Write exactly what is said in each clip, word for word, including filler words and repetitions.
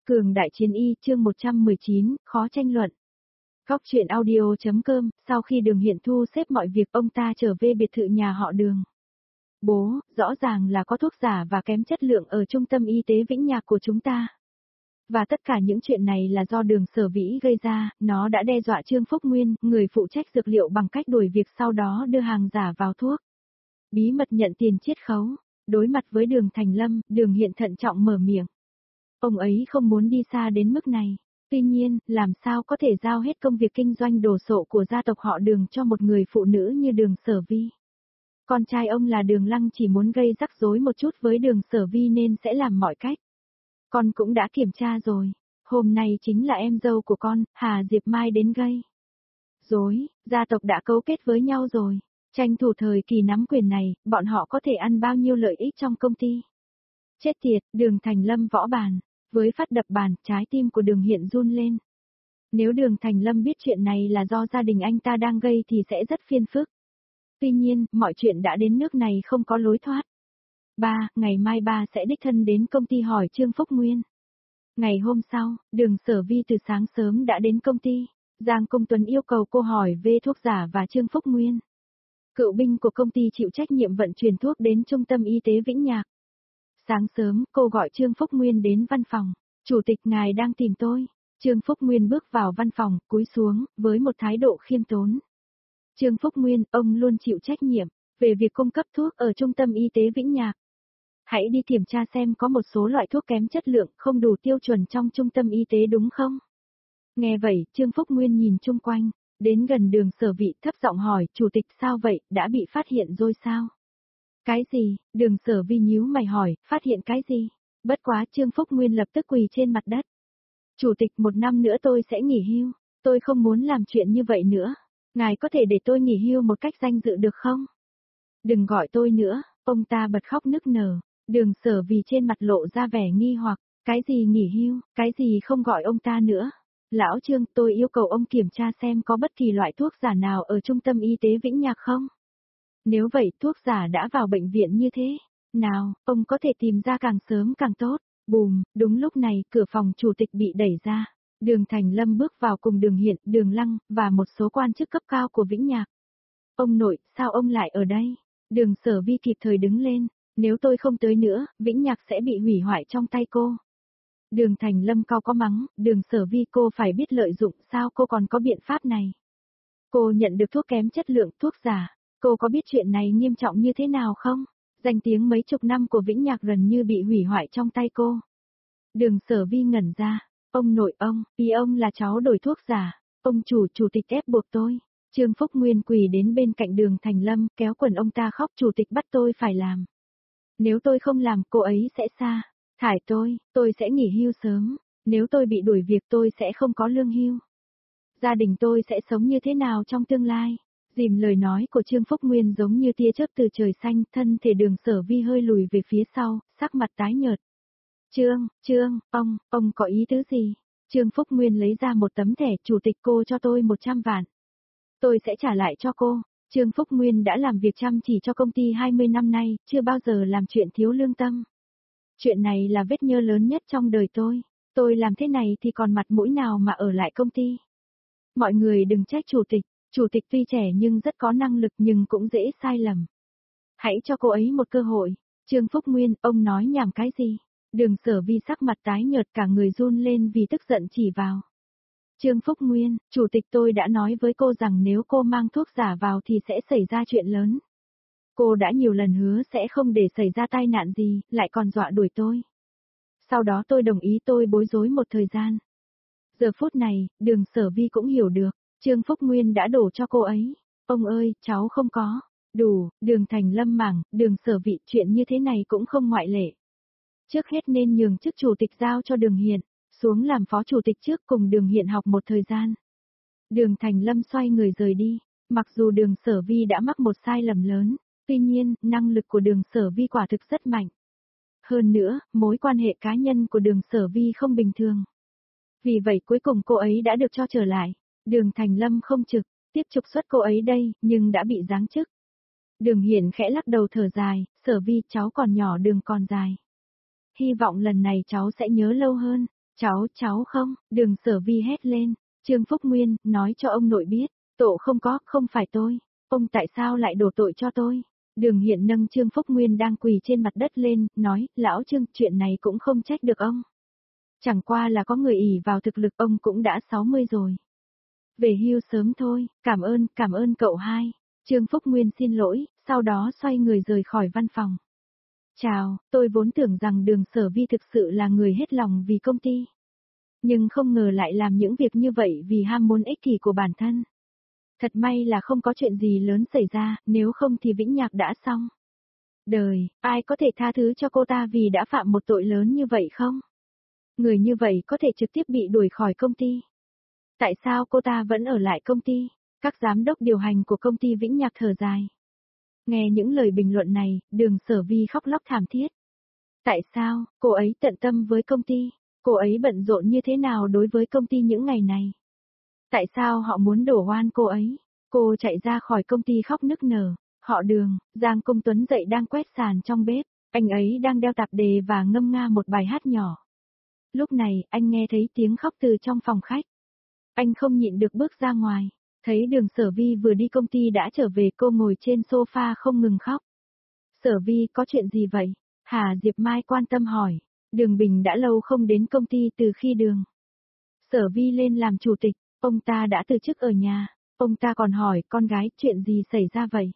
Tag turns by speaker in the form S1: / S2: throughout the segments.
S1: Cường đại chiến y chương một trăm mười chín, khó tranh luận. Góc truyện audio.com, sau khi Đường Hiện thu xếp mọi việc ông ta trở về biệt thự nhà họ Đường. Bố, rõ ràng là có thuốc giả và kém chất lượng ở trung tâm y tế Vĩnh Nhạc của chúng ta. Và tất cả những chuyện này là do Đường Sở Vĩ gây ra, nó đã đe dọa Trương Phúc Nguyên, người phụ trách dược liệu bằng cách đuổi việc sau đó đưa hàng giả vào thuốc. Bí mật nhận tiền chiết khấu, đối mặt với Đường Thành Lâm, Đường Hiện thận trọng mở miệng. Ông ấy không muốn đi xa đến mức này. Tuy nhiên, làm sao có thể giao hết công việc kinh doanh đồ sộ của gia tộc họ Đường cho một người phụ nữ như Đường Sở Vi. Con trai ông là Đường Lăng chỉ muốn gây rắc rối một chút với Đường Sở Vi nên sẽ làm mọi cách. Con cũng đã kiểm tra rồi. Hôm nay chính là em dâu của con, Hà Diệp Mai đến gây rối, gia tộc đã cấu kết với nhau rồi. Tranh thủ thời kỳ nắm quyền này, bọn họ có thể ăn bao nhiêu lợi ích trong công ty. Chết tiệt, Đường Thành Lâm võ bàn. Với phát đập bàn, trái tim của Đường Hiện run lên. Nếu Đường Thành Lâm biết chuyện này là do gia đình anh ta đang gây thì sẽ rất phiền phức. Tuy nhiên, mọi chuyện đã đến nước này không có lối thoát. Ba, ngày mai ba sẽ đích thân đến công ty hỏi Trương Phúc Nguyên. Ngày hôm sau, Đường Sở Vi từ sáng sớm đã đến công ty. Giang Công Tuấn yêu cầu cô hỏi về thuốc giả và Trương Phúc Nguyên. Cựu binh của công ty chịu trách nhiệm vận chuyển thuốc đến trung tâm y tế Vĩnh Nhạc. Sáng sớm, cô gọi Trương Phúc Nguyên đến văn phòng. Chủ tịch ngài đang tìm tôi. Trương Phúc Nguyên bước vào văn phòng, cúi xuống, với một thái độ khiêm tốn. Trương Phúc Nguyên, ông luôn chịu trách nhiệm về việc cung cấp thuốc ở trung tâm y tế Vĩnh Nhạc. Hãy đi kiểm tra xem có một số loại thuốc kém chất lượng, không đủ tiêu chuẩn trong trung tâm y tế đúng không? Nghe vậy, Trương Phúc Nguyên nhìn chung quanh, đến gần Đường Sở Vĩ thấp giọng hỏi, chủ tịch sao vậy, đã bị phát hiện rồi sao? Cái gì? Đường Sở Vi nhíu mày hỏi, phát hiện cái gì? Bất quá Trương Phúc Nguyên lập tức quỳ trên mặt đất. Chủ tịch, một năm nữa tôi sẽ nghỉ hưu, tôi không muốn làm chuyện như vậy nữa. Ngài có thể để tôi nghỉ hưu một cách danh dự được không? Đừng gọi tôi nữa, ông ta bật khóc nức nở. Đường Sở Vi trên mặt lộ ra vẻ nghi hoặc, cái gì nghỉ hưu, cái gì không gọi ông ta nữa. Lão Trương, tôi yêu cầu ông kiểm tra xem có bất kỳ loại thuốc giả nào ở trung tâm y tế Vĩnh Nhạc không? Nếu vậy thuốc giả đã vào bệnh viện như thế, nào, ông có thể tìm ra càng sớm càng tốt. Bùm, đúng lúc này cửa phòng chủ tịch bị đẩy ra. Đường Thành Lâm bước vào cùng Đường Hiện, Đường Lăng, và một số quan chức cấp cao của Vĩnh Nhạc. Ông nội, sao ông lại ở đây? Đường Sở Vi kịp thời đứng lên, nếu tôi không tới nữa, Vĩnh Nhạc sẽ bị hủy hoại trong tay cô. Đường Thành Lâm cau có mắng, Đường Sở Vi cô phải biết lợi dụng, sao cô còn có biện pháp này? Cô nhận được thuốc kém chất lượng, thuốc giả. Cô có biết chuyện này nghiêm trọng như thế nào không? Danh tiếng mấy chục năm của Vĩnh Nhạc gần như bị hủy hoại trong tay cô. Đường Sở Vi ngẩn ra. Ông nội ông, ý ông là cháu đổi thuốc giả. Ông chủ, chủ tịch ép buộc tôi. Trương Phúc Nguyên quỳ đến bên cạnh Đường Thành Lâm, kéo quần ông ta khóc, chủ tịch bắt tôi phải làm. Nếu tôi không làm, cô ấy sẽ sa thải tôi, tôi sẽ nghỉ hưu sớm. Nếu tôi bị đuổi việc tôi sẽ không có lương hưu. Gia đình tôi sẽ sống như thế nào trong tương lai? Dìm lời nói của Trương Phúc Nguyên giống như tia chớp từ trời xanh, thân thể Đường Sở Vi hơi lùi về phía sau, sắc mặt tái nhợt. Trương, Trương, ông, ông có ý tứ gì? Trương Phúc Nguyên lấy ra một tấm thẻ, chủ tịch cô cho tôi một trăm vạn. Tôi sẽ trả lại cho cô. Trương Phúc Nguyên đã làm việc chăm chỉ cho công ty hai mươi năm nay, chưa bao giờ làm chuyện thiếu lương tâm. Chuyện này là vết nhơ lớn nhất trong đời tôi. Tôi làm thế này thì còn mặt mũi nào mà ở lại công ty. Mọi người đừng trách chủ tịch. Chủ tịch tuy trẻ nhưng rất có năng lực nhưng cũng dễ sai lầm. Hãy cho cô ấy một cơ hội. Trương Phúc Nguyên, ông nói nhảm cái gì? Đường Sở Vi sắc mặt tái nhợt cả người run lên vì tức giận chỉ vào. Trương Phúc Nguyên, chủ tịch tôi đã nói với cô rằng nếu cô mang thuốc giả vào thì sẽ xảy ra chuyện lớn. Cô đã nhiều lần hứa sẽ không để xảy ra tai nạn gì, lại còn dọa đuổi tôi. Sau đó tôi đồng ý tôi bối rối một thời gian. Giờ phút này, Đường Sở Vi cũng hiểu được. Trương Phúc Nguyên đã đổ cho cô ấy. Ông ơi, cháu không có. Đủ, Đường Thành Lâm mảng, Đường Sở Vị, chuyện như thế này cũng không ngoại lệ. Trước hết nên nhường chức chủ tịch giao cho Đường Hiện, xuống làm phó chủ tịch trước cùng Đường Hiện học một thời gian. Đường Thành Lâm xoay người rời đi. Mặc dù Đường Sở Vi đã mắc một sai lầm lớn, tuy nhiên, năng lực của Đường Sở Vi quả thực rất mạnh. Hơn nữa, mối quan hệ cá nhân của Đường Sở Vi không bình thường. Vì vậy cuối cùng cô ấy đã được cho trở lại. Đường Thành Lâm không trực, tiếp trục xuất cô ấy đây, nhưng đã bị giáng chức. Đường Hiển khẽ lắc đầu thở dài, Sở Vi cháu còn nhỏ đường còn dài. Hy vọng lần này cháu sẽ nhớ lâu hơn. Cháu, cháu không, đường Sở Vi hét lên, Trương Phúc Nguyên, nói cho ông nội biết, tổ không có, không phải tôi, ông tại sao lại đổ tội cho tôi? Đường Hiện nâng Trương Phúc Nguyên đang quỳ trên mặt đất lên, nói, lão Trương, chuyện này cũng không trách được ông. Chẳng qua là có người ỷ vào thực lực, ông cũng đã sáu mươi rồi. Về hưu sớm thôi, cảm ơn, cảm ơn cậu hai. Trương Phúc Nguyên xin lỗi, sau đó xoay người rời khỏi văn phòng. Chào, tôi vốn tưởng rằng đường Sở Vi thực sự là người hết lòng vì công ty. Nhưng không ngờ lại làm những việc như vậy vì ham muốn ích kỷ của bản thân. Thật may là không có chuyện gì lớn xảy ra, nếu không thì Vĩnh Nhạc đã xong. Đời, ai có thể tha thứ cho cô ta vì đã phạm một tội lớn như vậy không? Người như vậy có thể trực tiếp bị đuổi khỏi công ty. Tại sao cô ta vẫn ở lại công ty? Các giám đốc điều hành của công ty Vĩnh Nhạc thở dài. Nghe những lời bình luận này, đường Sở Vi khóc lóc thảm thiết. Tại sao, cô ấy tận tâm với công ty? Cô ấy bận rộn như thế nào đối với công ty những ngày này? Tại sao họ muốn đổ oan cô ấy? Cô chạy ra khỏi công ty khóc nức nở. Họ Đường, Giang Công Tuấn dậy đang quét sàn trong bếp. Anh ấy đang đeo tạp đề và ngâm nga một bài hát nhỏ. Lúc này, anh nghe thấy tiếng khóc từ trong phòng khách. Anh không nhịn được bước ra ngoài. Thấy đường Sở Vi vừa đi công ty đã trở về, cô ngồi trên sofa không ngừng khóc. Sở Vi, có chuyện gì vậy? Hà Diệp Mai quan tâm hỏi. Đường Bình đã lâu không đến công ty từ khi đường Sở Vi lên làm chủ tịch, ông ta đã từ chức ở nhà. Ông ta còn hỏi con gái chuyện gì xảy ra vậy?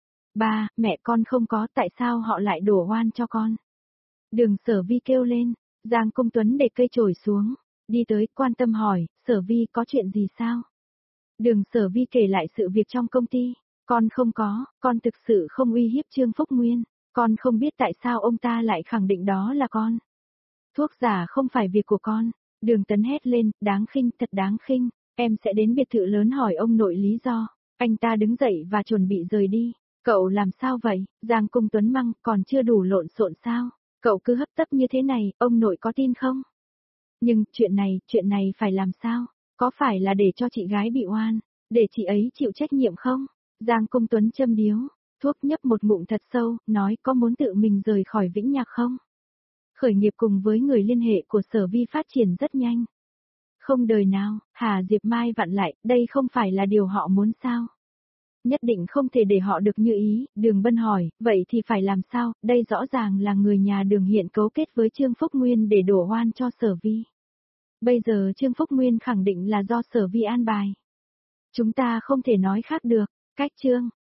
S1: Ba, mẹ con không có, tại sao họ lại đổ oan cho con? Đường Sở Vi kêu lên. Giang Công Tuấn để cây chổi xuống, đi tới quan tâm hỏi, Sở Vi có chuyện gì sao? Đường Sở Vi kể lại sự việc trong công ty. Con không có, con thực sự không uy hiếp Trương Phúc Nguyên. Con không biết tại sao ông ta lại khẳng định đó là con. Thuốc giả không phải việc của con. Đường Tấn hét lên, đáng khinh, thật đáng khinh. Em sẽ đến biệt thự lớn hỏi ông nội lý do. Anh ta đứng dậy và chuẩn bị rời đi. Cậu làm sao vậy? Giang Công Tuấn măng, còn chưa đủ lộn xộn sao? Cậu cứ hấp tấp như thế này, ông nội có tin không? Nhưng, chuyện này, chuyện này phải làm sao? Có phải là để cho chị gái bị oan, để chị ấy chịu trách nhiệm không? Giang Công Tuấn châm điếu, thuốc nhấp một ngụm thật sâu, nói có muốn tự mình rời khỏi Vĩnh Nhạc không? Khởi nghiệp cùng với người liên hệ của Sở Vi phát triển rất nhanh. Không đời nào, Hà Diệp Mai vặn lại, đây không phải là điều họ muốn sao? Nhất định không thể để họ được như ý, Đường Bân hỏi, vậy thì phải làm sao, đây rõ ràng là người nhà Đường Hiện cấu kết với Trương Phúc Nguyên để đổ oan cho Sở Vi. Bây giờ Trương Phúc Nguyên khẳng định là do Sở Vi an bài. Chúng ta không thể nói khác được, cách Trương